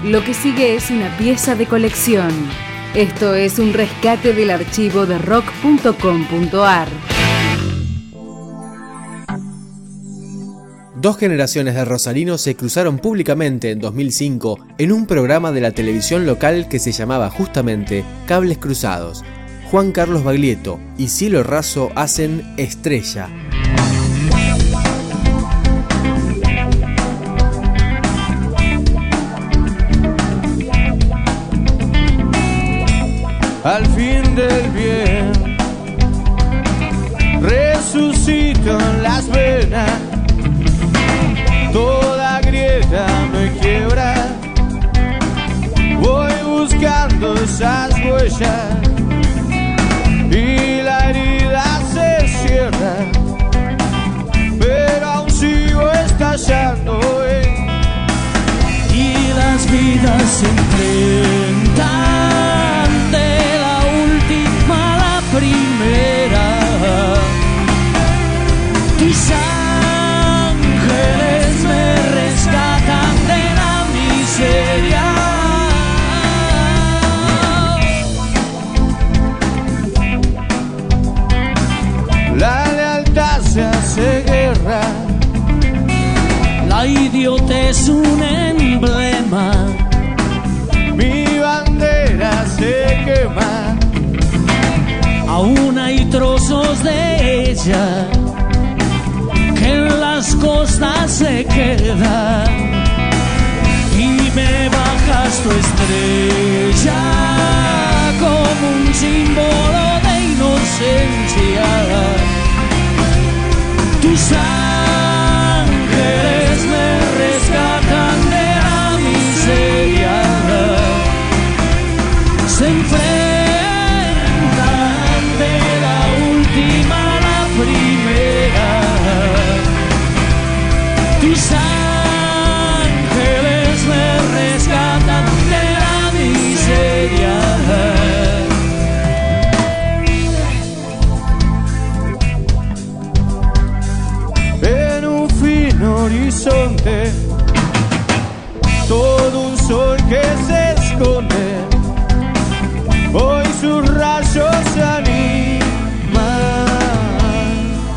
Lo que sigue es una pieza de colección. Esto es un rescate del archivo de rock.com.ar. Dos generaciones de rosarinos se cruzaron públicamente en 2005 en un programa de la televisión local que se llamaba justamente Cables Cruzados. Juan Carlos Baglietto y Cielo Raso hacen Estrella. Al fin del bien resucito en las venas, toda grieta me quiebra, voy buscando esas huellas y la herida se cierra, pero aún sigo estallando, y las vidas se enfrentan de la última a la primera. Tus ángeles me rescatan de la miseria. La lealtad se hace guerra, la idiotez un emblema, mi bandera se quema, aún hay trozos de ella que en las costas se quedan, y me bajas tu estrella como un símbolo de inocencia. Tus ángeles me rescatan de la miseria, se enfrentan de la última a la primera. Tus ángeles me rescatan de la miseria. En un fino horizonte, todo un sol que se esconde, hoy sus rayos se animan.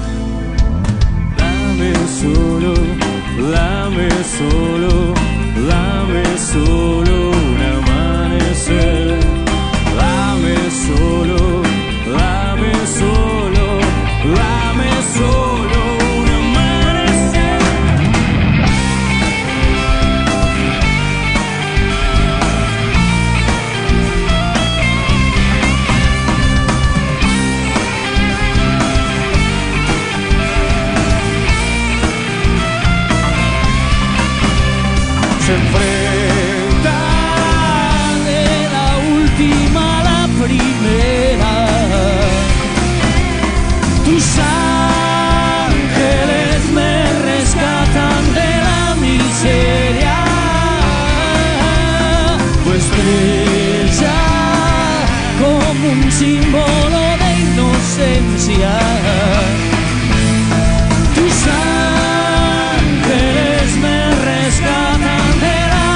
Dame solo, dame solo, dame solo un amanecer. Dame solo, dame solo, dame solo un amanecer. Se enfrentan de la última a la primera. Tus ángeles me rescatan de la miseria. Tu estrella como un símbolo de inocencia. Tus ángeles me rescatan de la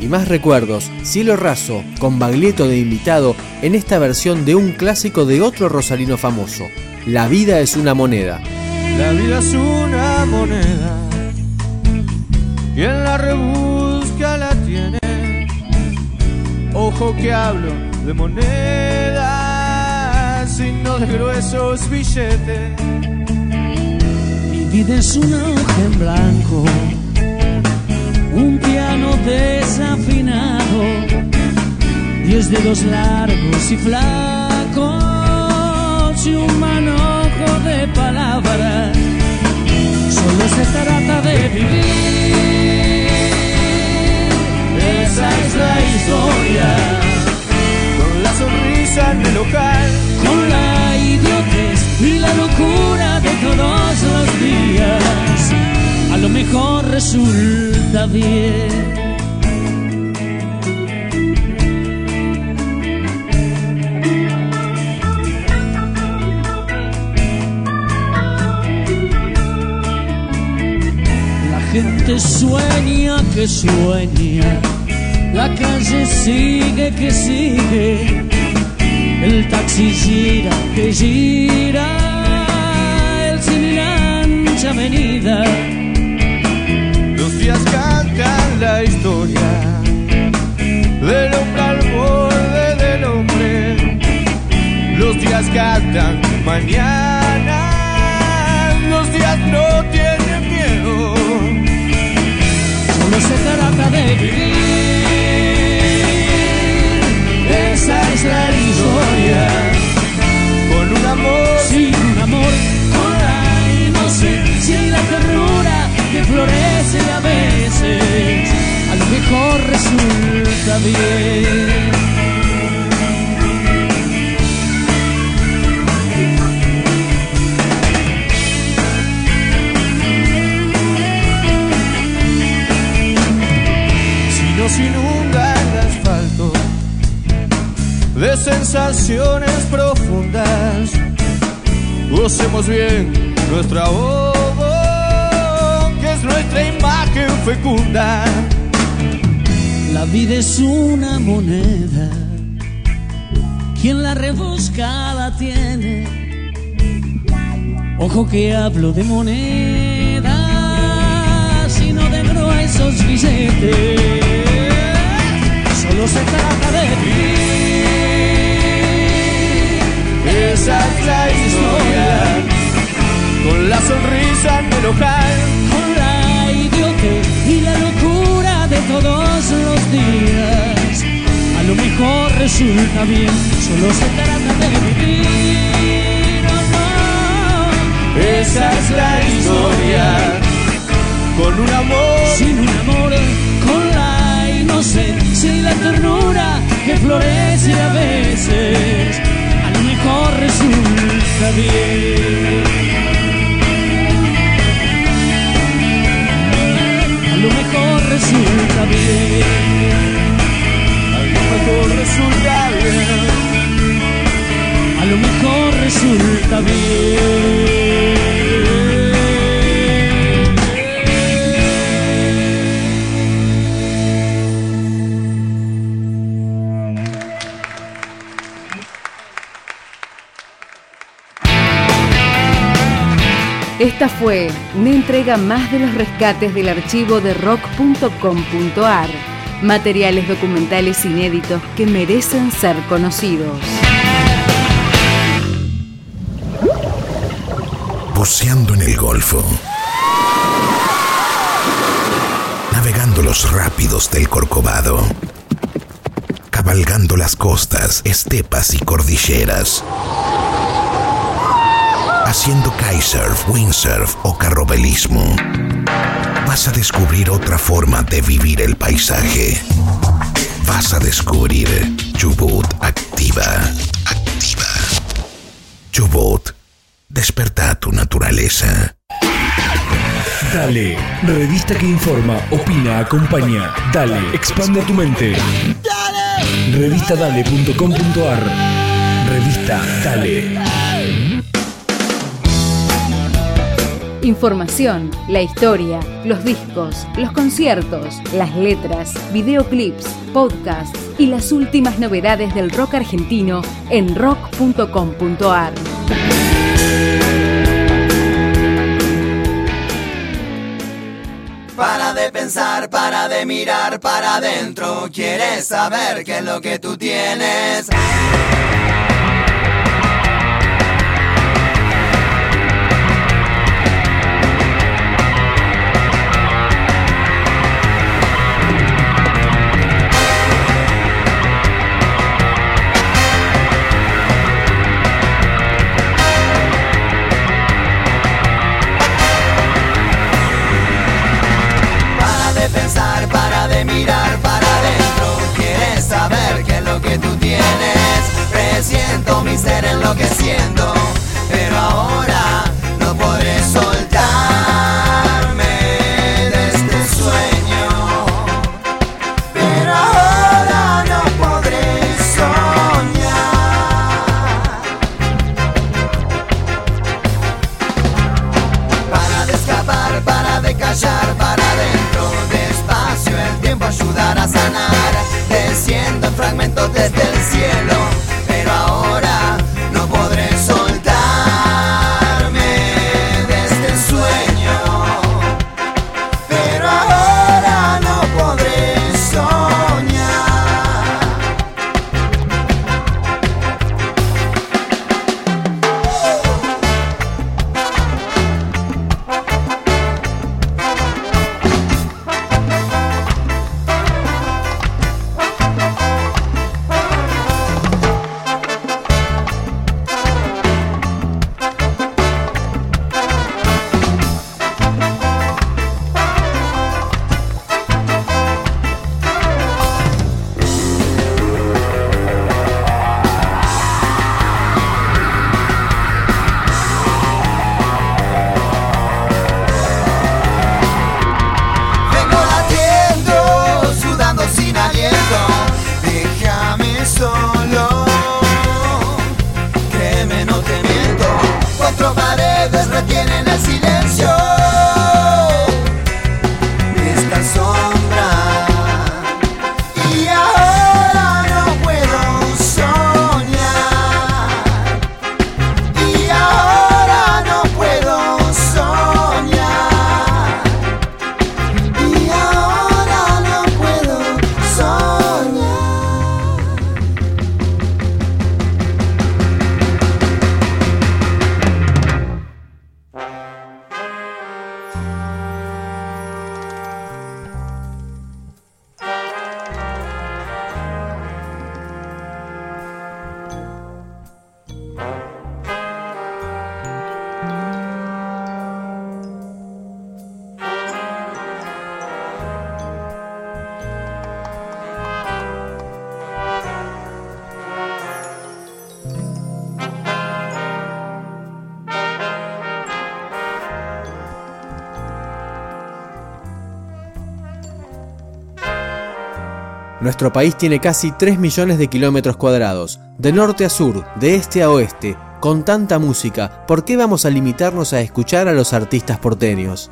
y más recuerdos, Cielo Raso, con Baglietto de invitado en esta versión de un clásico de otro rosarino famoso, La vida es una moneda. La vida es una moneda, quien la rebusca la tiene. Ojo que hablo de monedas y no de gruesos billetes. Mi vida es una hoja en blanco, un piano desafinado, 10 dedos largos y flacos y un manojo de palabras. Solo se trata de vivir, esa es la historia. Con la sonrisa en el local, Con la idiotez y la locura de todos los días, a lo mejor resulta bien. La gente sueña que sueña, la calle sigue que sigue, el taxi gira que gira, el cine y la ancha avenida. los días cantan la historia del hombre al borde del hombre. Los días cantan mañana, los días no tienen miedo. Solo se trata de vivir, esa es la historia. Con un amor, Sin un amor, con la inocencia y la ternura que florece a veces, a lo mejor resulta bien. nos inunda el asfalto de sensaciones profundas. Usemos bien nuestra voz, que es nuestra imagen fecunda. La vida es una moneda, quien la rebusca la tiene. Ojo que hablo de monedas y no de gruesos billetes. Solo se trata de vivir, esa es la historia. Con la sonrisa en el ojal, con la idiotez y la locura de todos los días, a lo mejor resulta bien. Solo se trata de vivir, oh no. Esa es la historia. Con un amor, sin un amor, con la inocencia y la ternura que florece a veces, a lo mejor resulta bien. A lo mejor resulta bien. A lo mejor resulta bien. A lo mejor resulta bien. Esta fue una entrega más de los rescates del archivo de rock.com.ar. Materiales documentales inéditos que merecen ser conocidos. Buceando en el Golfo. Navegando los rápidos del Corcovado. Cabalgando las costas, estepas y cordilleras. Haciendo kitesurf, windsurf o carrobelismo. Vas a descubrir otra forma de vivir el paisaje. Vas a descubrir Chubut Activa. Chubut, desperta tu naturaleza. Dale, revista que informa, opina, acompaña. Dale, expande tu mente. Revistadale.com.ar. Revista Dale. Información, la historia, los discos, los conciertos, las letras, videoclips, podcasts y las últimas novedades del rock argentino en rock.com.ar. Para de pensar, para de mirar para adentro. ¿Quieres saber qué es lo que tú tienes? Para de mirar para adentro. ¿Quieres saber qué es lo que tú tienes? Presiento mi ser enloqueciendo, pero ahora no podré soltarme de este sueño. Pero ahora no podré soñar. Para de escapar, para de callar, para adentro. El tiempo ayudará a sanar, desciendo en fragmentos desde el cielo, pero ahora no podré soltarme de este sueño, pero ahora no podré soñar. Nuestro país tiene casi 3 millones de kilómetros cuadrados, de norte a sur, de este a oeste. Con tanta música, ¿por qué vamos a limitarnos a escuchar a los artistas porteños?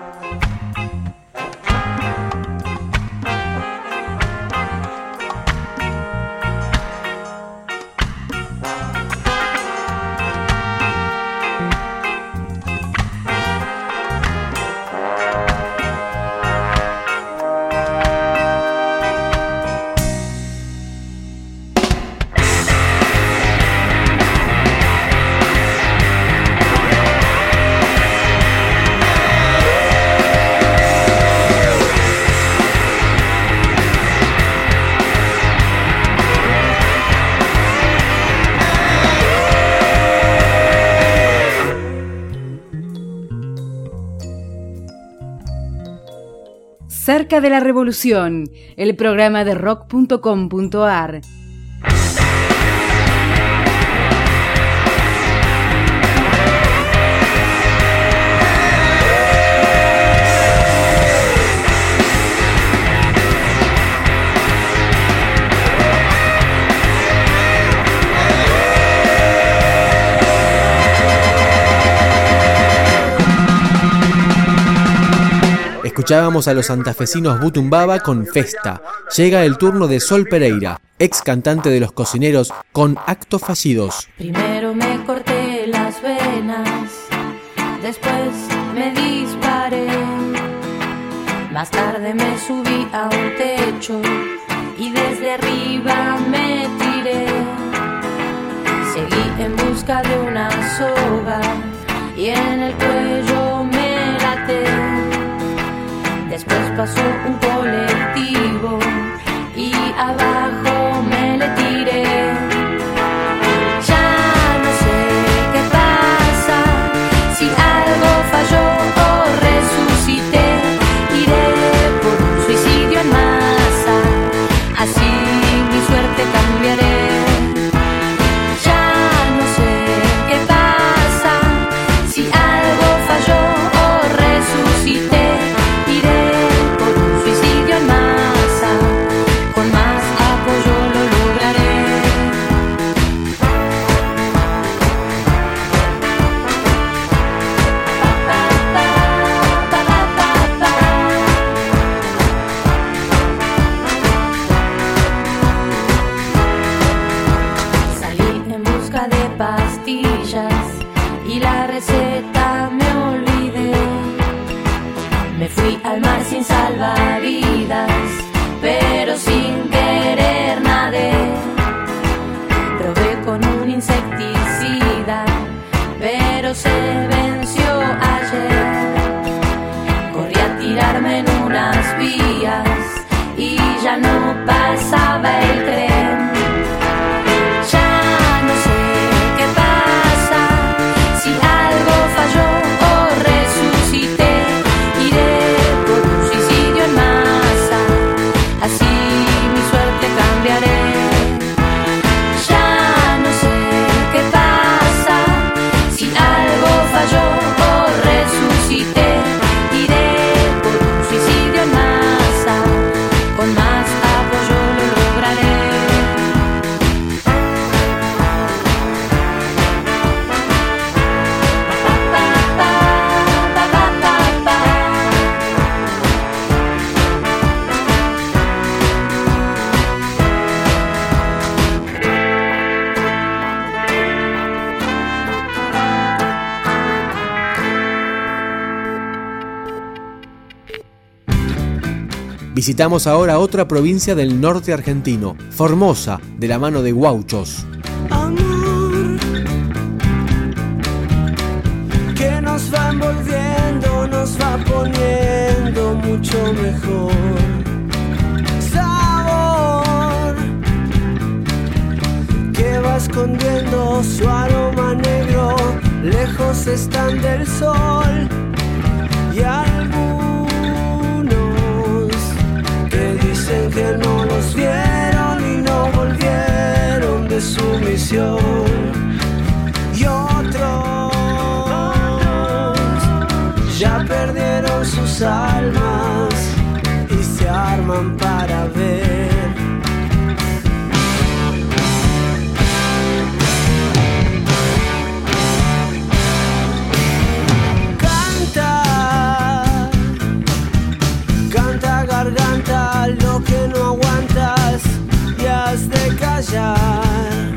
Cerca de la Revolución, el programa de rock.com.ar. Escuchábamos a los santafesinos Butumbaba con Festa. Llega el turno de Sol Pereira, ex cantante de Los Cocineros, con Actos Fallidos. Primero me corté las venas, después me disparé, más tarde me subí a un techo y desde arriba me tiré. Seguí en busca de una soga y en el cuello me laté. Después pasó un colectivo y abajo me le tiré. Ya no sé qué pasa, si algo falló o resucité. Iré por un suicidio en masa, así mi suerte cambiaré. Ya no sé qué pasa, si algo falló o resucité. Y la receta me olvidé. Me fui al mar sin salvavidas, pero sin querer nadé. Probé con un insecticida, pero se venció ayer. Corrí a tirarme en unas vías y ya no pasaba el tren. Visitamos ahora otra provincia del norte argentino, Formosa, de la mano de Guauchos. Amor, que nos va envolviendo, nos va poniendo mucho mejor. Sabor, que va escondiendo su aroma negro, lejos están del sol. Y algunos dicen que no los vieron y no volvieron de su misión. Y otros ya perdieron sus almas y se arman para ver. Canta garganta lo que no aguantas y has de callar.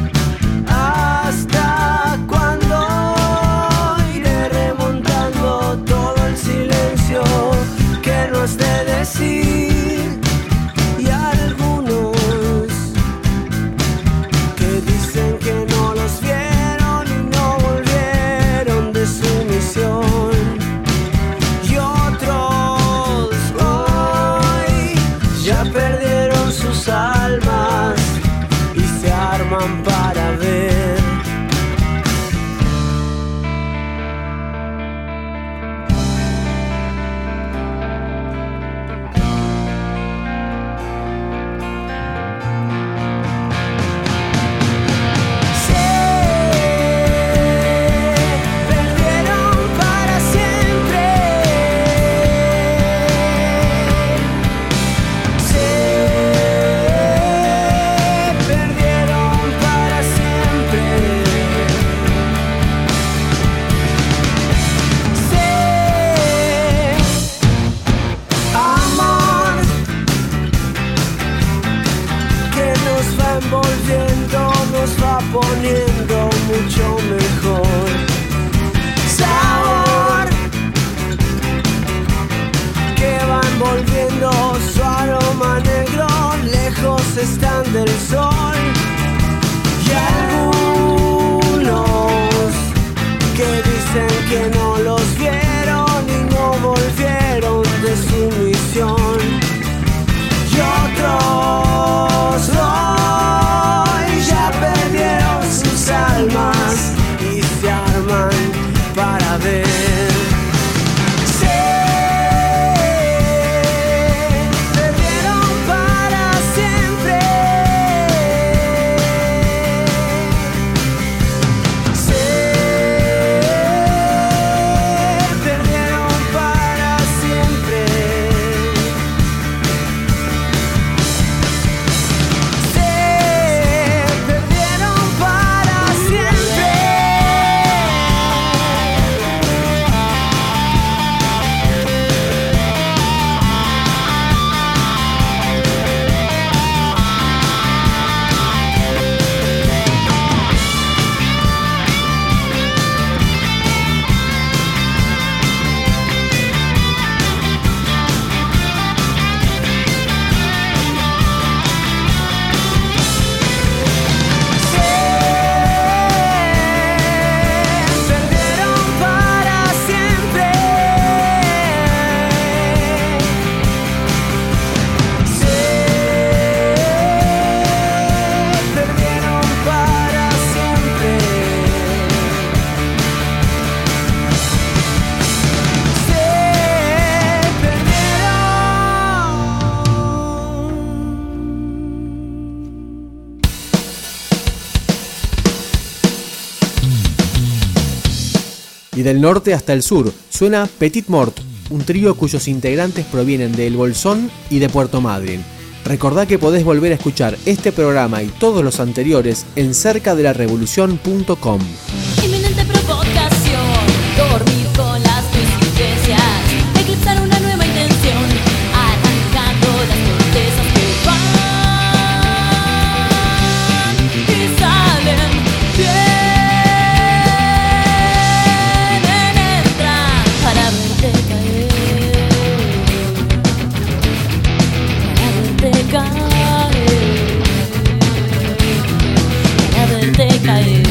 ¿Hasta cuando iré remontando todo el silencio que no has de decir? Y que no los vieron y no volvieron de su misión. Y otros hoy ya perdieron sus almas y se arman para ver. Y del norte hasta el sur suena Petit Mort, un trío cuyos integrantes provienen de El Bolsón y de Puerto Madryn. Recordá que podés volver a escuchar este programa y todos los anteriores en cercadelarevolucion.com. Inminente provocación, dormir con las coincidencias, eclipsar una nueva intención, arrancando las cortezas que van y salen bien. Para verte caer.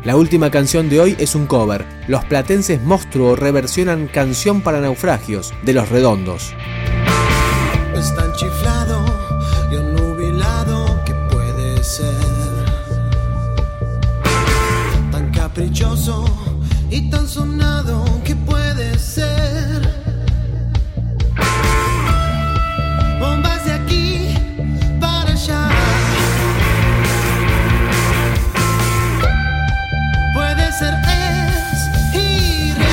La última canción de hoy es un cover. Los platenses Monstruo reversionan Canción para Naufragios, de Los Redondos. Es tan chiflado y nubilado que puede ser, tan caprichoso y tan sonado que puede ser. Bombas de aquí para allá, puede ser, es irreal.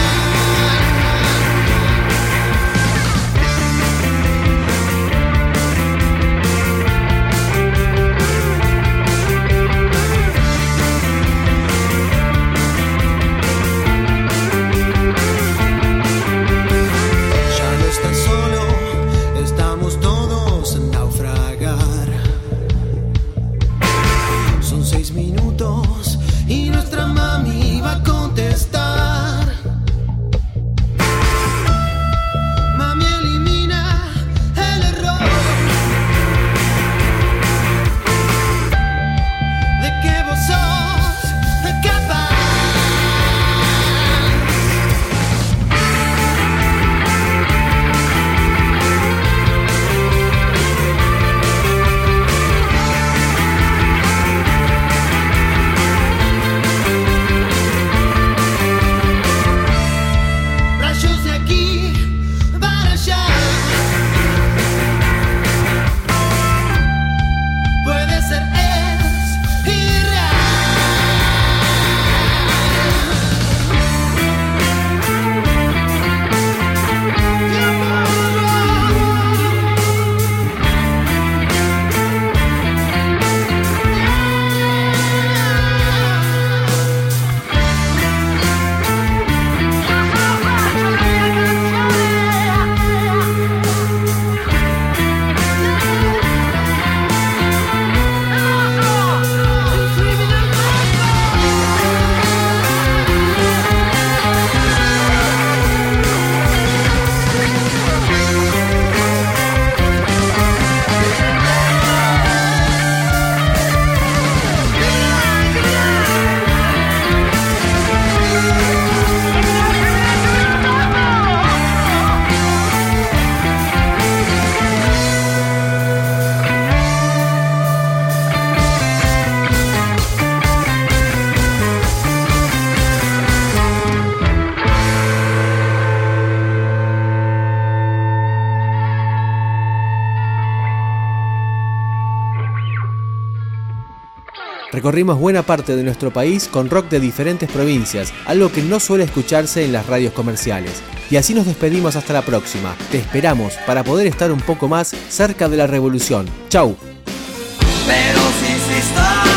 Recorrimos buena parte de nuestro país con rock de diferentes provincias, algo que no suele escucharse en las radios comerciales. Y así nos despedimos hasta la próxima. Te esperamos para poder estar un poco más cerca de la revolución. ¡Chau! Pero si